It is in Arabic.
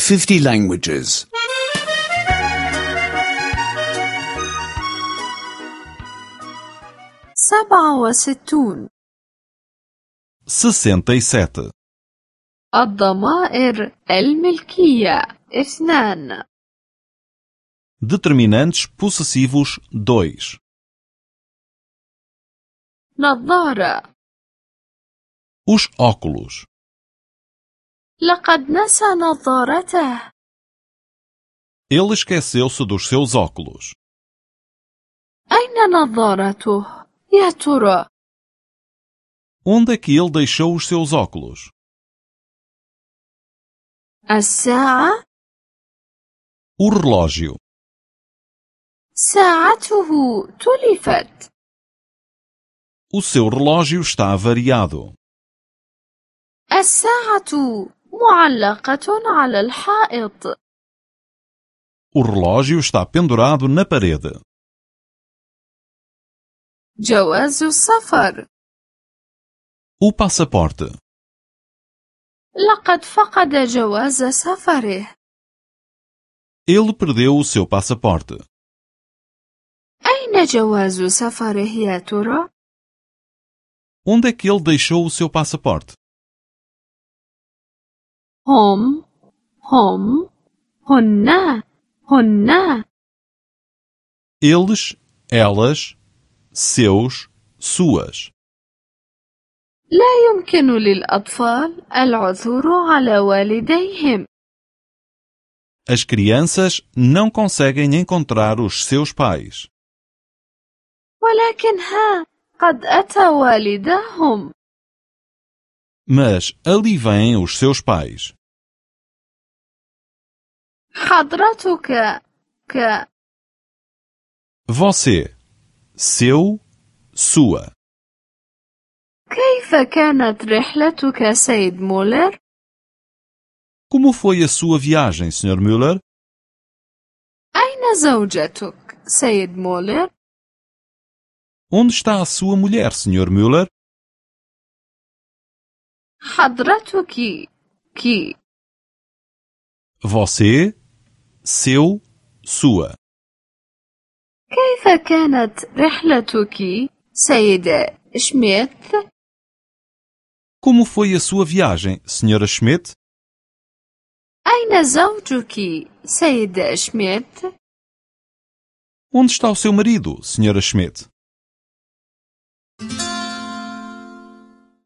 50 languages. 67. 67. الضمائر الملكية 2. Determinantes possessivos 2. نظارة. Os óculos. لقد نسى نظارته. Ele esqueceu-se dos seus óculos. أين نظارته يا ترى؟ Onde é que ele deixou os seus óculos? الساعة. O relógio. ساعته تلفت. O seu relógio está avariado. الساعة معلقة على الحائط. O relógio está pendurado na parede. جواز السفر. O passaporte. لقد فقد جواز سفره. Ele perdeu o seu passaporte. أين جواز سفره يا ترى؟ Onde é que ele deixou o seu passaporte? هم هن. Eles, elas, seus, suas. لا يمكن للأطفال العثور على والديهم. As crianças não conseguem encontrar os seus pais. ولكن قد أتى والداهم. Mas ali vêm os seus pais. حضرتك Você, seu, sua. كيف كانت رحلتك سيد مولر؟ Como foi a sua viagem, Sr. Müller? أين زوجتك سيد مولر؟ Onde está a sua mulher, Sr. Müller? حضرتك Você, seu, sua. كيف كانت رحلتك سيدة شميث؟ Como foi a sua viagem, Sra. Schmidt? أين زوجك سيدة شميث؟ Onde está o seu marido, Sra. Schmidt?